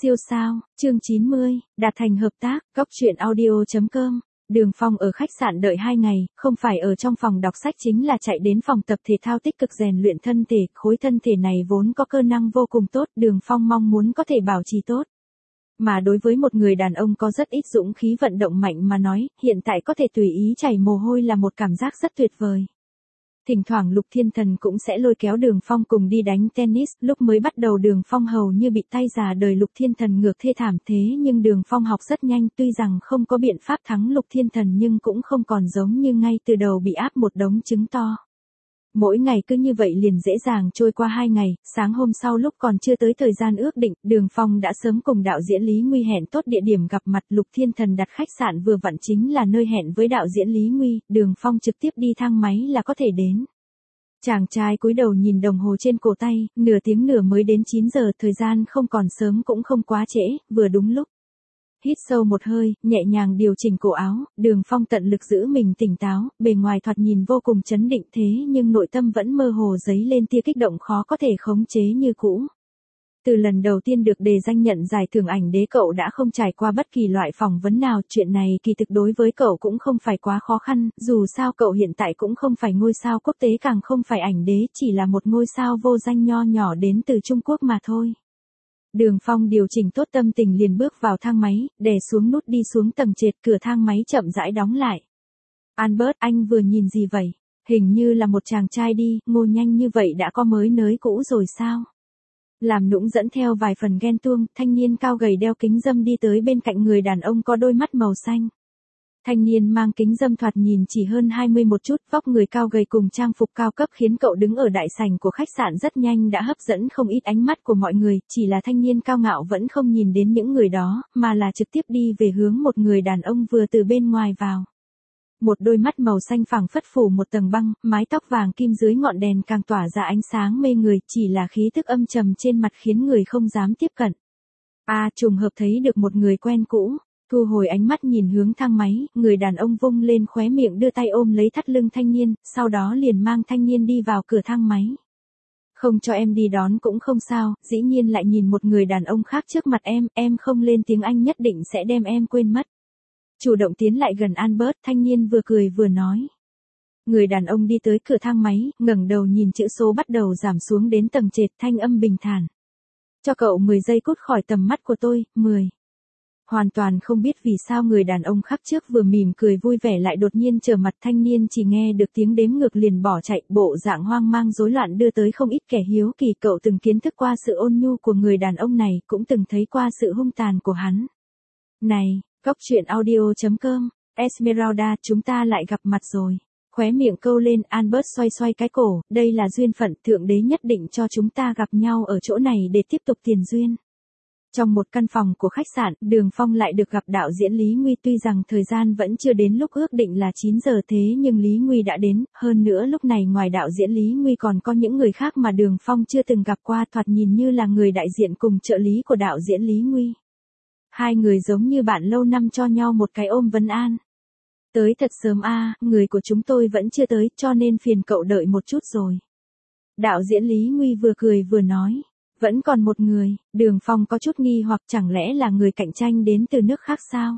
Siêu sao, chương 90, đạt thành hợp tác, góc truyện audio.com. Đường Phong ở khách sạn đợi 2 ngày, không phải ở trong phòng đọc sách chính là chạy đến phòng tập thể thao tích cực rèn luyện thân thể, khối thân thể này vốn có cơ năng vô cùng tốt, Đường Phong mong muốn có thể bảo trì tốt. Mà đối với một người đàn ông có rất ít dũng khí vận động mạnh mà nói, hiện tại có thể tùy ý chảy mồ hôi là một cảm giác rất tuyệt vời. Thỉnh thoảng Lục Thiên Thần cũng sẽ lôi kéo Đường Phong cùng đi đánh tennis, lúc mới bắt đầu Đường Phong hầu như bị tay già đời Lục Thiên Thần ngược thê thảm thế nhưng Đường Phong học rất nhanh, tuy rằng không có biện pháp thắng Lục Thiên Thần nhưng cũng không còn giống như ngay từ đầu bị áp một đống trứng to. Mỗi ngày cứ như vậy liền dễ dàng trôi qua 2 ngày, sáng hôm sau lúc còn chưa tới thời gian ước định, Đường Phong đã sớm cùng đạo diễn Lý Nguy hẹn tốt địa điểm gặp mặt. Lục Thiên Thần đặt khách sạn vừa vặn chính là nơi hẹn với đạo diễn Lý Nguy, Đường Phong trực tiếp đi thang máy là có thể đến. Chàng trai cúi đầu nhìn đồng hồ trên cổ tay, nửa tiếng nữa mới đến 9 giờ, thời gian không còn sớm cũng không quá trễ, vừa đúng lúc. Hít sâu một hơi, nhẹ nhàng điều chỉnh cổ áo, Đường Phong tận lực giữ mình tỉnh táo, bề ngoài thoạt nhìn vô cùng trấn định thế nhưng nội tâm vẫn mơ hồ dấy lên tia kích động khó có thể khống chế như cũ. Từ lần đầu tiên được đề danh nhận giải thưởng ảnh đế cậu đã không trải qua bất kỳ loại phỏng vấn nào, chuyện này kỳ thực đối với cậu cũng không phải quá khó khăn, dù sao cậu hiện tại cũng không phải ngôi sao quốc tế càng không phải ảnh đế, chỉ là một ngôi sao vô danh nho nhỏ đến từ Trung Quốc mà thôi. Đường Phong điều chỉnh tốt tâm tình liền bước vào thang máy, đè xuống nút đi xuống tầng trệt, cửa thang máy chậm rãi đóng lại. Albert, anh vừa nhìn gì vậy? Hình như là một chàng trai đi, ngô nhanh như vậy đã có mới nới cũ rồi sao? Làm nũng dẫn theo vài phần ghen tuông, thanh niên cao gầy đeo kính râm đi tới bên cạnh người đàn ông có đôi mắt màu xanh. Thanh niên mang kính râm thoạt nhìn chỉ hơn 20 một chút, vóc người cao gầy cùng trang phục cao cấp khiến cậu đứng ở đại sảnh của khách sạn rất nhanh đã hấp dẫn không ít ánh mắt của mọi người, chỉ là thanh niên cao ngạo vẫn không nhìn đến những người đó, mà là trực tiếp đi về hướng một người đàn ông vừa từ bên ngoài vào. Một đôi mắt màu xanh phẳng phất phủ một tầng băng, mái tóc vàng kim dưới ngọn đèn càng tỏa ra ánh sáng mê người, chỉ là khí tức âm trầm trên mặt khiến người không dám tiếp cận. Trùng hợp thấy được một người quen cũ. Thu hồi ánh mắt nhìn hướng thang máy, người đàn ông vung lên khóe miệng đưa tay ôm lấy thắt lưng thanh niên, sau đó liền mang thanh niên đi vào cửa thang máy. Không cho em đi đón cũng không sao, dĩ nhiên lại nhìn một người đàn ông khác trước mặt em không lên tiếng anh nhất định sẽ đem em quên mất. Chủ động tiến lại gần Albert, thanh niên vừa cười vừa nói. Người đàn ông đi tới cửa thang máy, ngẩng đầu nhìn chữ số bắt đầu giảm xuống đến tầng trệt, thanh âm bình thản. Cho cậu 10 giây cút khỏi tầm mắt của tôi, 10. Hoàn toàn không biết vì sao người đàn ông khác trước vừa mỉm cười vui vẻ lại đột nhiên trở mặt, thanh niên chỉ nghe được tiếng đếm ngược liền bỏ chạy, bộ dạng hoang mang rối loạn đưa tới không ít kẻ hiếu kỳ. Cậu từng kiến thức qua sự ôn nhu của người đàn ông này, cũng từng thấy qua sự hung tàn của hắn. Này, góc truyện audio.com, Esmeralda, chúng ta lại gặp mặt rồi. Khóe miệng câu lên, Albert xoay xoay cái cổ, đây là duyên phận, thượng đế nhất định cho chúng ta gặp nhau ở chỗ này để tiếp tục tiền duyên. Trong một căn phòng của khách sạn, Đường Phong lại được gặp đạo diễn Lý Nguy, tuy rằng thời gian vẫn chưa đến lúc ước định là 9 giờ thế nhưng Lý Nguy đã đến, hơn nữa lúc này ngoài đạo diễn Lý Nguy còn có những người khác mà Đường Phong chưa từng gặp qua, thoạt nhìn như là người đại diện cùng trợ lý của đạo diễn Lý Nguy. Hai người giống như bạn lâu năm cho nhau một cái ôm vấn an. Tới thật sớm người của chúng tôi vẫn chưa tới cho nên phiền cậu đợi một chút rồi. Đạo diễn Lý Nguy vừa cười vừa nói. Vẫn còn một người, Đường Phong có chút nghi hoặc chẳng lẽ là người cạnh tranh đến từ nước khác sao?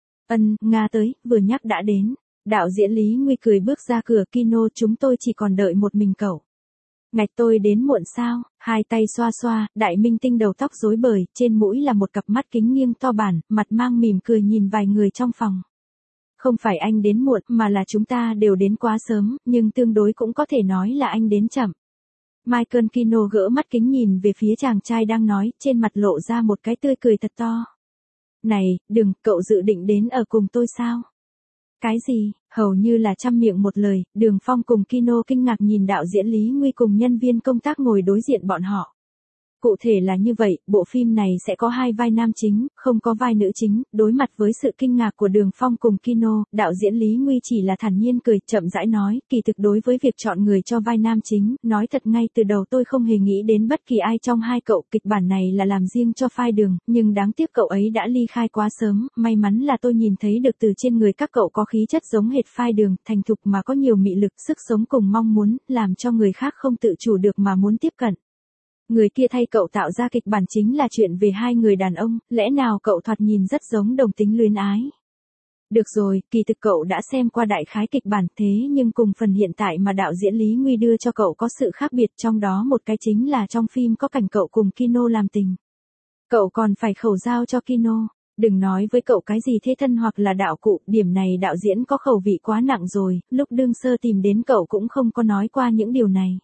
Nga tới, vừa nhắc đã đến. Đạo diễn Lý Nguy cười bước ra cửa, Kino, chúng tôi chỉ còn đợi một mình cậu. Ngạch, tôi đến muộn sao? Hai tay xoa xoa, đại minh tinh đầu tóc rối bời, trên mũi là một cặp mắt kính nghiêng to bản, mặt mang mỉm cười nhìn vài người trong phòng. Không phải anh đến muộn mà là chúng ta đều đến quá sớm, nhưng tương đối cũng có thể nói là anh đến chậm. Michael Kino gỡ mắt kính nhìn về phía chàng trai đang nói, trên mặt lộ ra một cái tươi cười thật to. Này, đừng, cậu dự định đến ở cùng tôi sao? Cái gì? Hầu như là trăm miệng một lời, Đường Phong cùng Kino kinh ngạc nhìn đạo diễn Lý Nguy cùng nhân viên công tác ngồi đối diện bọn họ. Cụ thể là như vậy, bộ phim này sẽ có 2 vai nam chính, không có vai nữ chính. Đối mặt với sự kinh ngạc của Đường Phong cùng Kino, đạo diễn Lý Nguy chỉ là thản nhiên cười, chậm rãi nói, kỳ thực đối với việc chọn người cho vai nam chính, nói thật ngay từ đầu tôi không hề nghĩ đến bất kỳ ai trong hai cậu, kịch bản này là làm riêng cho Phai Đường, nhưng đáng tiếc cậu ấy đã ly khai quá sớm, may mắn là tôi nhìn thấy được từ trên người các cậu có khí chất giống hệt Phai Đường, thành thục mà có nhiều mị lực, sức sống cùng mong muốn, làm cho người khác không tự chủ được mà muốn tiếp cận. Người kia thay cậu tạo ra kịch bản chính là chuyện về hai người đàn ông, lẽ nào cậu thoạt nhìn rất giống đồng tính luyến ái. Được rồi, kỳ thực cậu đã xem qua đại khái kịch bản thế nhưng cùng phần hiện tại mà đạo diễn Lý Nguy đưa cho cậu có sự khác biệt, trong đó một cái chính là trong phim có cảnh cậu cùng Kino làm tình. Cậu còn phải khẩu giao cho Kino. Đừng nói với cậu cái gì thế thân hoặc là đạo cụ, điểm này đạo diễn có khẩu vị quá nặng rồi, lúc đương sơ tìm đến cậu cũng không có nói qua những điều này.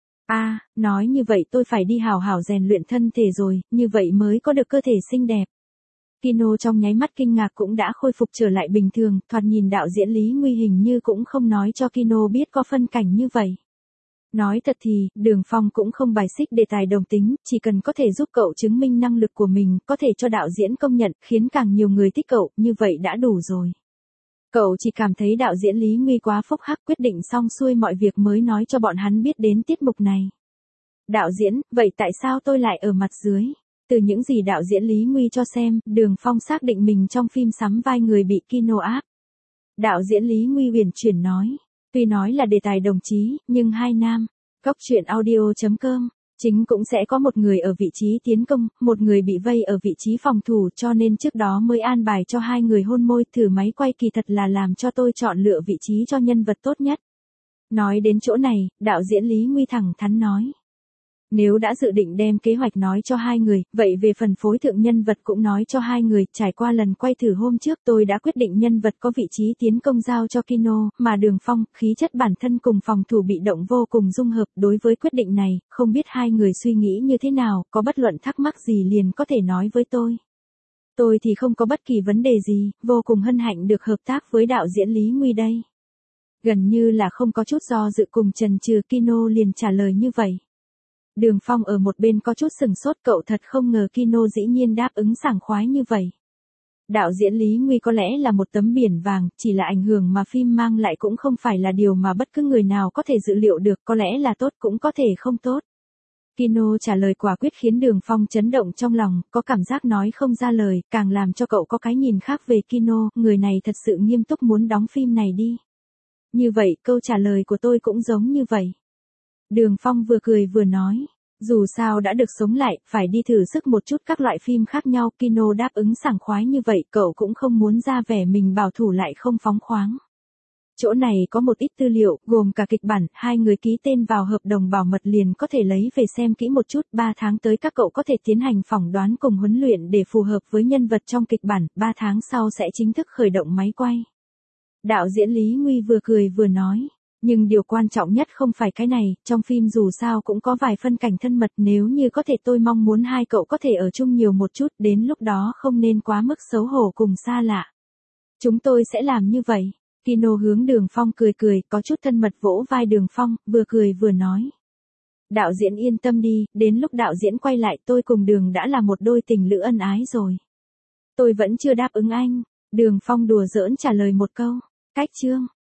Nói như vậy tôi phải đi hào hào rèn luyện thân thể rồi, như vậy mới có được cơ thể xinh đẹp. Kino trong nháy mắt kinh ngạc cũng đã khôi phục trở lại bình thường, thoạt nhìn đạo diễn Lý Nguy hình như cũng không nói cho Kino biết có phân cảnh như vậy. Nói thật thì, Đường Phong cũng không bài xích đề tài đồng tính, chỉ cần có thể giúp cậu chứng minh năng lực của mình, có thể cho đạo diễn công nhận, khiến càng nhiều người thích cậu, như vậy đã đủ rồi. Cậu chỉ cảm thấy đạo diễn Lý Nguy quá phốc hắc, quyết định xong xuôi mọi việc mới nói cho bọn hắn biết đến tiết mục này. Đạo diễn, vậy tại sao tôi lại ở mặt dưới? Từ những gì đạo diễn Lý Nguy cho xem, Đường Phong xác định mình trong phim sắm vai người bị Kino áp. Đạo diễn Lý Nguy huyền chuyển nói, tuy nói là đề tài đồng chí, nhưng hai nam. Góc truyện audio.com, chính cũng sẽ có một người ở vị trí tiến công, một người bị vây ở vị trí phòng thủ, cho nên trước đó mới an bài cho hai người hôn môi. Thử máy quay kỳ thật là làm cho tôi chọn lựa vị trí cho nhân vật tốt nhất. Nói đến chỗ này, đạo diễn Lý Nguy thẳng thắn nói. Nếu đã dự định đem kế hoạch nói cho hai người, vậy về phần phối thượng nhân vật cũng nói cho hai người. Trải qua lần quay thử hôm trước tôi đã quyết định nhân vật có vị trí tiến công giao cho Kino, mà Đường Phong, khí chất bản thân cùng phòng thủ bị động vô cùng dung hợp. Đối với quyết định này, không biết hai người suy nghĩ như thế nào, có bất luận thắc mắc gì liền có thể nói với tôi. Tôi thì không có bất kỳ vấn đề gì, vô cùng hân hạnh được hợp tác với đạo diễn Lý Nguy đây. Gần như là không có chút do dự cùng chần chừ, Kino liền trả lời như vậy. Đường Phong ở một bên có chút sừng sốt, cậu thật không ngờ Kino dĩ nhiên đáp ứng sảng khoái như vậy. Đạo diễn Lý Nguy có lẽ là một tấm biển vàng, chỉ là ảnh hưởng mà phim mang lại cũng không phải là điều mà bất cứ người nào có thể dự liệu được, có lẽ là tốt cũng có thể không tốt. Kino trả lời quả quyết khiến Đường Phong chấn động trong lòng, có cảm giác nói không ra lời, càng làm cho cậu có cái nhìn khác về Kino, người này thật sự nghiêm túc muốn đóng phim này đi. Như vậy, câu trả lời của tôi cũng giống như vậy. Đường Phong vừa cười vừa nói, dù sao đã được sống lại, phải đi thử sức một chút các loại phim khác nhau. Kino đáp ứng sảng khoái như vậy, cậu cũng không muốn ra vẻ mình bảo thủ lại không phóng khoáng. Chỗ này có một ít tư liệu, gồm cả kịch bản, hai người ký tên vào hợp đồng bảo mật liền có thể lấy về xem kỹ một chút. 3 tháng tới các cậu có thể tiến hành phỏng đoán cùng huấn luyện để phù hợp với nhân vật trong kịch bản, 3 tháng sau sẽ chính thức khởi động máy quay. Đạo diễn Lý Nguy vừa cười vừa nói. Nhưng điều quan trọng nhất không phải cái này, trong phim dù sao cũng có vài phân cảnh thân mật, nếu như có thể tôi mong muốn hai cậu có thể ở chung nhiều một chút, đến lúc đó không nên quá mức xấu hổ cùng xa lạ. Chúng tôi sẽ làm như vậy. Kino hướng Đường Phong cười cười, có chút thân mật vỗ vai Đường Phong, vừa cười vừa nói. Đạo diễn yên tâm đi, đến lúc đạo diễn quay lại tôi cùng Đường đã là một đôi tình lữ ân ái rồi. Tôi vẫn chưa đáp ứng anh. Đường Phong đùa giỡn trả lời một câu. Cách chương.